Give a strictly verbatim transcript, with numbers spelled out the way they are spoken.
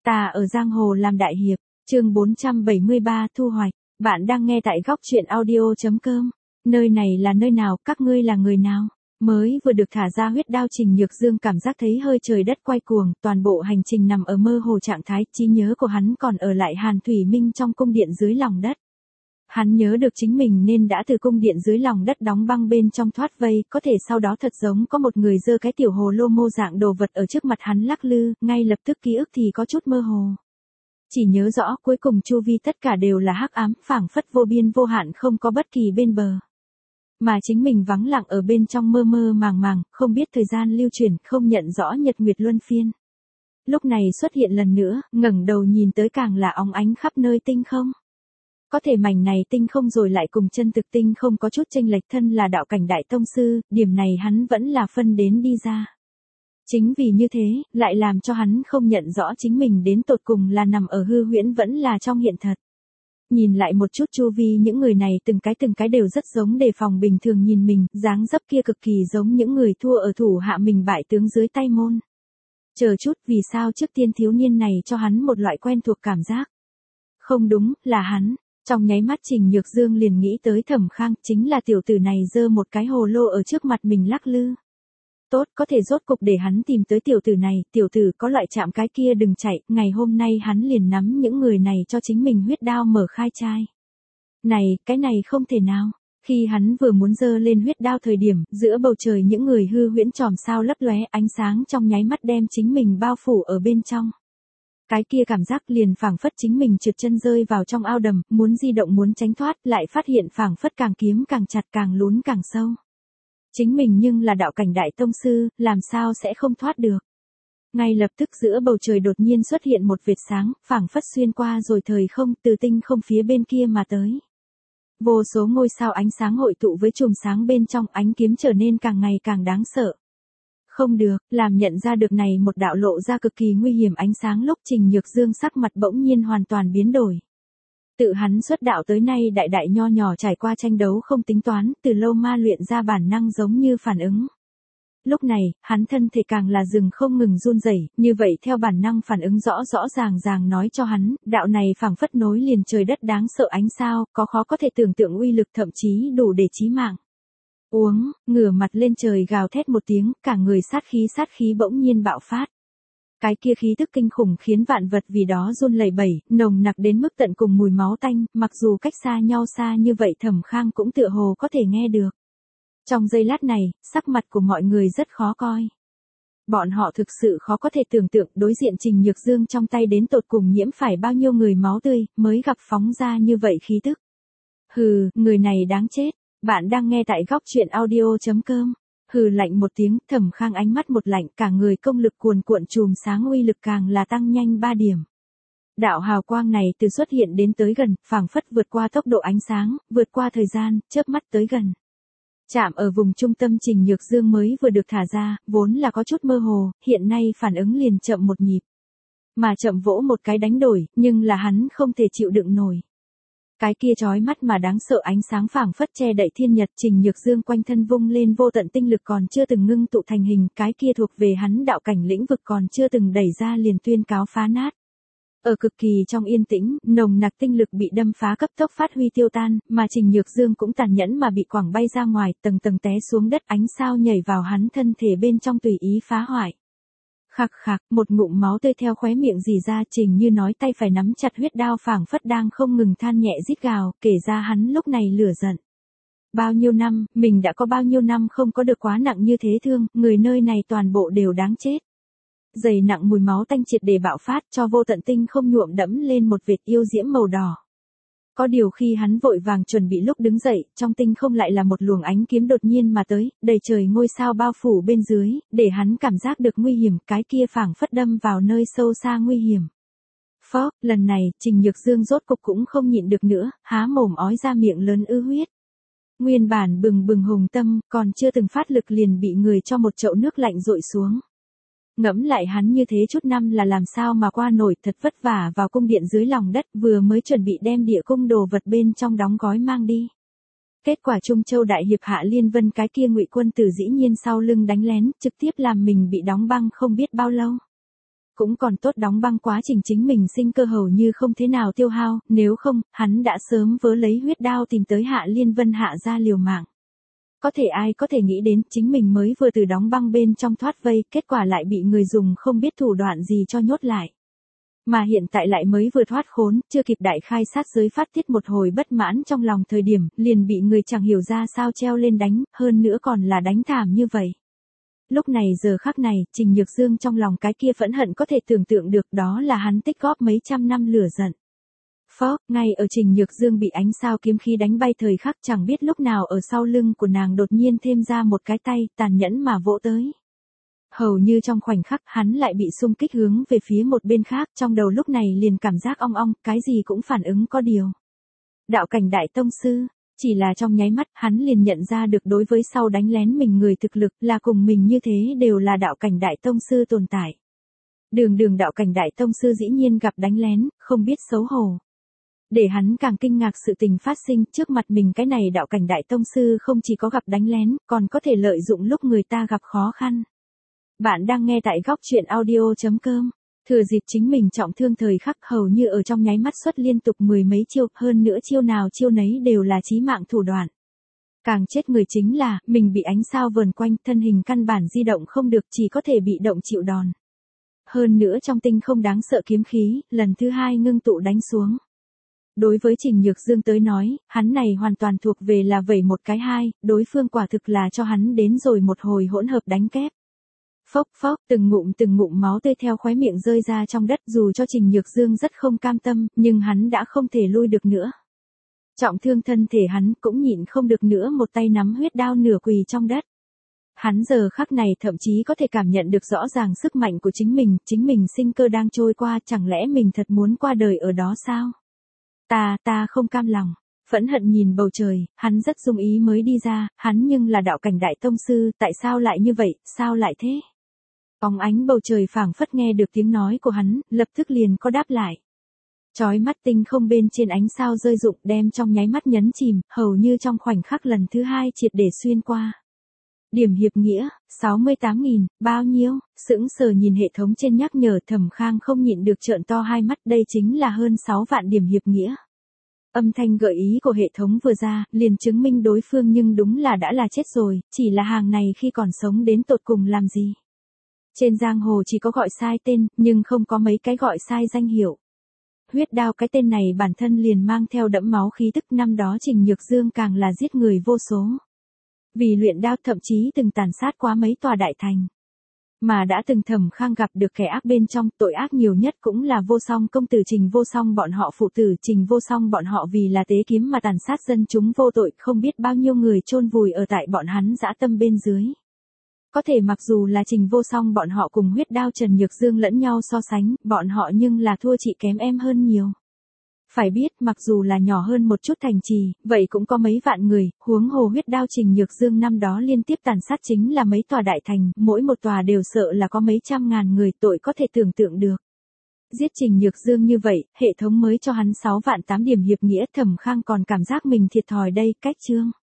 Ta ở giang hồ làm đại hiệp, chương bốn trăm bảy mươi ba thu hoạch. Bạn đang nghe tại góc truyện audio chấm com. Nơi này là nơi nào, các ngươi là người nào? Mới vừa được thả ra huyết đao Trình Nhược Dương cảm giác thấy hơi trời đất quay cuồng, toàn bộ hành trình nằm ở mơ hồ trạng thái, trí nhớ của hắn còn ở lại Hàn Thủy Minh trong cung điện dưới lòng đất. Hắn nhớ được chính mình nên đã từ cung điện dưới lòng đất đóng băng bên trong thoát vây, có thể sau đó thật giống có một người giơ cái tiểu hồ lô mô dạng đồ vật ở trước mặt hắn lắc lư, ngay lập tức ký ức thì có chút mơ hồ. Chỉ nhớ rõ cuối cùng chu vi tất cả đều là hắc ám, phảng phất vô biên vô hạn không có bất kỳ bên bờ. Mà chính mình vắng lặng ở bên trong mơ mơ màng màng, không biết thời gian lưu chuyển, không nhận rõ nhật nguyệt luân phiên. Lúc này xuất hiện lần nữa, ngẩng đầu nhìn tới càng là óng ánh khắp nơi tinh không. Có thể mảnh này tinh không rồi lại cùng chân thực tinh không có chút chênh lệch, thân là đạo cảnh đại tông sư, điểm này hắn vẫn là phân đến đi ra. Chính vì như thế, lại làm cho hắn không nhận rõ chính mình đến tột cùng là nằm ở hư huyễn vẫn là trong hiện thật. Nhìn lại một chút chu vi những người này từng cái từng cái đều rất giống đề phòng bình thường nhìn mình, dáng dấp kia cực kỳ giống những người thua ở thủ hạ mình bại tướng dưới tay môn. Chờ chút, vì sao trước tiên thiếu niên này cho hắn một loại quen thuộc cảm giác? Không đúng, là hắn. Trong nháy mắt Trình Nhược Dương liền nghĩ tới Thẩm Khang, chính là tiểu tử này giơ một cái hồ lô ở trước mặt mình lắc lư. Tốt, có thể rốt cục để hắn tìm tới tiểu tử này, tiểu tử có loại chạm cái kia đừng chạy, ngày hôm nay hắn liền nắm những người này cho chính mình huyết đao mở khai trai. Này, cái này không thể nào. Khi hắn vừa muốn giơ lên huyết đao thời điểm, giữa bầu trời những người hư huyễn chòm sao lấp lóe, ánh sáng trong nháy mắt đem chính mình bao phủ ở bên trong. Cái kia cảm giác liền phảng phất chính mình trượt chân rơi vào trong ao đầm, muốn di động muốn tránh thoát, lại phát hiện phảng phất càng kiếm càng chặt càng lún càng sâu. Chính mình nhưng là đạo cảnh đại tông sư, làm sao sẽ không thoát được. Ngay lập tức giữa bầu trời đột nhiên xuất hiện một vệt sáng, phảng phất xuyên qua rồi thời không, từ tinh không phía bên kia mà tới. Vô số ngôi sao ánh sáng hội tụ với chùm sáng bên trong, ánh kiếm trở nên càng ngày càng đáng sợ. Không được, làm nhận ra được này một đạo lộ ra cực kỳ nguy hiểm ánh sáng lúc Trình Nhược Dương sắc mặt bỗng nhiên hoàn toàn biến đổi. Tự hắn xuất đạo tới nay đại đại nho nhỏ trải qua tranh đấu không tính toán, từ lâu ma luyện ra bản năng giống như phản ứng. Lúc này, hắn thân thể càng là rừng không ngừng run rẩy, như vậy theo bản năng phản ứng rõ rõ ràng ràng nói cho hắn, đạo này phảng phất nối liền trời đất đáng sợ ánh sao, có khó có thể tưởng tượng uy lực thậm chí đủ để chí mạng. Uống, ngửa mặt lên trời gào thét một tiếng, cả người sát khí sát khí bỗng nhiên bạo phát. Cái kia khí tức kinh khủng khiến vạn vật vì đó run lẩy bẩy, nồng nặc đến mức tận cùng mùi máu tanh, mặc dù cách xa nhau xa như vậy Thẩm Khang cũng tựa hồ có thể nghe được. Trong giây lát này, sắc mặt của mọi người rất khó coi. Bọn họ thực sự khó có thể tưởng tượng đối diện Trình Nhược Dương trong tay đến tột cùng nhiễm phải bao nhiêu người máu tươi, mới gặp phóng ra như vậy khí tức. Hừ, người này đáng chết. Bạn đang nghe tại góc truyện audio chấm com. Hừ lạnh một tiếng, Thẩm Khang ánh mắt một lạnh, cả người công lực cuồn cuộn chùm sáng uy lực càng là tăng nhanh ba điểm. Đạo hào quang này từ xuất hiện đến tới gần, phảng phất vượt qua tốc độ ánh sáng, vượt qua thời gian, chớp mắt tới gần. Chạm ở vùng trung tâm Trình Nhược Dương mới vừa được thả ra, vốn là có chút mơ hồ, hiện nay phản ứng liền chậm một nhịp. Mà chậm vỗ một cái đánh đổi, nhưng là hắn không thể chịu đựng nổi. Cái kia chói mắt mà đáng sợ ánh sáng phảng phất che đậy thiên nhật, Trình Nhược Dương quanh thân vung lên vô tận tinh lực còn chưa từng ngưng tụ thành hình, cái kia thuộc về hắn đạo cảnh lĩnh vực còn chưa từng đẩy ra liền tuyên cáo phá nát. Ở cực kỳ trong yên tĩnh, nồng nặc tinh lực bị đâm phá cấp tốc phát huy tiêu tan, mà Trình Nhược Dương cũng tàn nhẫn mà bị quẳng bay ra ngoài, tầng tầng té xuống đất, ánh sao nhảy vào hắn thân thể bên trong tùy ý phá hoại. Khạc khạc, một ngụm máu tươi theo khóe miệng rỉ ra, Trình Như nói tay phải nắm chặt huyết đao phảng phất đang không ngừng than nhẹ rít gào, kể ra hắn lúc này lửa giận. Bao nhiêu năm, mình đã có bao nhiêu năm không có được quá nặng như thế thương, người nơi này toàn bộ đều đáng chết. Dày nặng mùi máu tanh triệt để bạo phát cho vô tận tinh không nhuộm đẫm lên một vệt yêu diễm màu đỏ. Có điều khi hắn vội vàng chuẩn bị lúc đứng dậy, trong tinh không lại là một luồng ánh kiếm đột nhiên mà tới, đầy trời ngôi sao bao phủ bên dưới, để hắn cảm giác được nguy hiểm, cái kia phảng phất đâm vào nơi sâu xa nguy hiểm. Phó, lần này, Trình Nhược Dương rốt cục cũng không nhịn được nữa, há mồm ói ra miệng lớn ư huyết. Nguyên bản bừng bừng hùng tâm, còn chưa từng phát lực liền bị người cho một chậu nước lạnh dội xuống. Ngẫm lại hắn như thế chút năm là làm sao mà qua nổi, thật vất vả vào cung điện dưới lòng đất, vừa mới chuẩn bị đem địa cung đồ vật bên trong đóng gói mang đi. Kết quả Trung Châu đại hiệp Hạ Liên Vân cái kia Ngụy quân tử dĩ nhiên sau lưng đánh lén, trực tiếp làm mình bị đóng băng không biết bao lâu. Cũng còn tốt đóng băng quá trình chính mình sinh cơ hầu như không thế nào tiêu hao, nếu không, hắn đã sớm vớ lấy huyết đao tìm tới Hạ Liên Vân hạ ra liều mạng. Có thể ai có thể nghĩ đến chính mình mới vừa từ đóng băng bên trong thoát vây, kết quả lại bị người dùng không biết thủ đoạn gì cho nhốt lại. Mà hiện tại lại mới vừa thoát khốn, chưa kịp đại khai sát giới phát tiết một hồi bất mãn trong lòng thời điểm, liền bị người chẳng hiểu ra sao treo lên đánh, hơn nữa còn là đánh thảm như vậy. Lúc này giờ khắc này, Trình Nhược Dương trong lòng cái kia phẫn hận có thể tưởng tượng được, đó là hắn tích góp mấy trăm năm lửa giận. Phó, ngay ở Trình Nhược Dương bị ánh sao kiếm khí đánh bay thời khắc, chẳng biết lúc nào ở sau lưng của nàng đột nhiên thêm ra một cái tay, tàn nhẫn mà vỗ tới. Hầu như trong khoảnh khắc hắn lại bị xung kích hướng về phía một bên khác, trong đầu lúc này liền cảm giác ong ong, cái gì cũng phản ứng có điều. Đạo cảnh đại tông sư, chỉ là trong nháy mắt hắn liền nhận ra được đối với sau đánh lén mình người thực lực là cùng mình như thế đều là đạo cảnh đại tông sư tồn tại. Đường đường đạo cảnh đại tông sư dĩ nhiên gặp đánh lén, không biết xấu hổ. Để hắn càng kinh ngạc sự tình phát sinh trước mặt mình, cái này đạo cảnh đại tông sư không chỉ có gặp đánh lén, còn có thể lợi dụng lúc người ta gặp khó khăn. Bạn đang nghe tại góc truyện audio chấm com. Thừa dịp chính mình trọng thương thời khắc hầu như ở trong nháy mắt xuất liên tục mười mấy chiêu, hơn nữa chiêu nào chiêu nấy đều là chí mạng thủ đoạn. Càng chết người chính là, mình bị ánh sao vờn quanh, thân hình căn bản di động không được, chỉ có thể bị động chịu đòn. Hơn nữa trong tinh không đáng sợ kiếm khí, lần thứ hai ngưng tụ đánh xuống. Đối với Trình Nhược Dương tới nói, hắn này hoàn toàn thuộc về là vẩy một cái hai, đối phương quả thực là cho hắn đến rồi một hồi hỗn hợp đánh kép. Phốc phốc, từng ngụm từng ngụm máu tươi theo khóe miệng rơi ra trong đất, dù cho Trình Nhược Dương rất không cam tâm, nhưng hắn đã không thể lui được nữa. Trọng thương thân thể hắn cũng nhịn không được nữa, một tay nắm huyết đao nửa quỳ trong đất. Hắn giờ khắc này thậm chí có thể cảm nhận được rõ ràng sức mạnh của chính mình, chính mình sinh cơ đang trôi qua, chẳng lẽ mình thật muốn qua đời ở đó sao? Ta, ta không cam lòng. Phẫn hận nhìn bầu trời, hắn rất dung ý mới đi ra, hắn nhưng là đạo cảnh đại tông sư, tại sao lại như vậy, sao lại thế? Bóng ánh bầu trời phảng phất nghe được tiếng nói của hắn, lập tức liền có đáp lại. Chói mắt tinh không bên trên ánh sao rơi rụng, đem trong nháy mắt nhấn chìm, hầu như trong khoảnh khắc lần thứ hai triệt để xuyên qua. Điểm hiệp nghĩa, sáu mươi tám nghìn, bao nhiêu? Sững sờ nhìn hệ thống trên nhắc nhở, Thẩm Khang không nhịn được trợn to hai mắt, đây chính là hơn sáu vạn điểm hiệp nghĩa. Âm thanh gợi ý của hệ thống vừa ra, liền chứng minh đối phương nhưng đúng là đã là chết rồi, chỉ là hàng này khi còn sống đến tột cùng làm gì. Trên giang hồ chỉ có gọi sai tên, nhưng không có mấy cái gọi sai danh hiệu. Huyết đao cái tên này bản thân liền mang theo đẫm máu khí tức, năm đó Trình Nhược Dương càng là giết người vô số. Vì luyện đao thậm chí từng tàn sát quá mấy tòa đại thành. Mà đã từng Thẩm Khang gặp được kẻ ác bên trong, tội ác nhiều nhất cũng là Vô Song công tử Trình Vô Song bọn họ phụ tử, Trình Vô Song bọn họ vì là tế kiếm mà tàn sát dân chúng vô tội, không biết bao nhiêu người chôn vùi ở tại bọn hắn dã tâm bên dưới. Có thể mặc dù là Trình Vô Song bọn họ cùng huyết đao Trần Nhược Dương lẫn nhau so sánh, bọn họ nhưng là thua chị kém em hơn nhiều. Phải biết, mặc dù là nhỏ hơn một chút thành trì, vậy cũng có mấy vạn người, huống hồ huyết đao Trình Nhược Dương năm đó liên tiếp tàn sát chính là mấy tòa đại thành, mỗi một tòa đều sợ là có mấy trăm ngàn người, tội có thể tưởng tượng được. Giết Trình Nhược Dương như vậy, hệ thống mới cho hắn sáu vạn tám điểm hiệp nghĩa, Thẩm Khang còn cảm giác mình thiệt thòi đây, cách chương.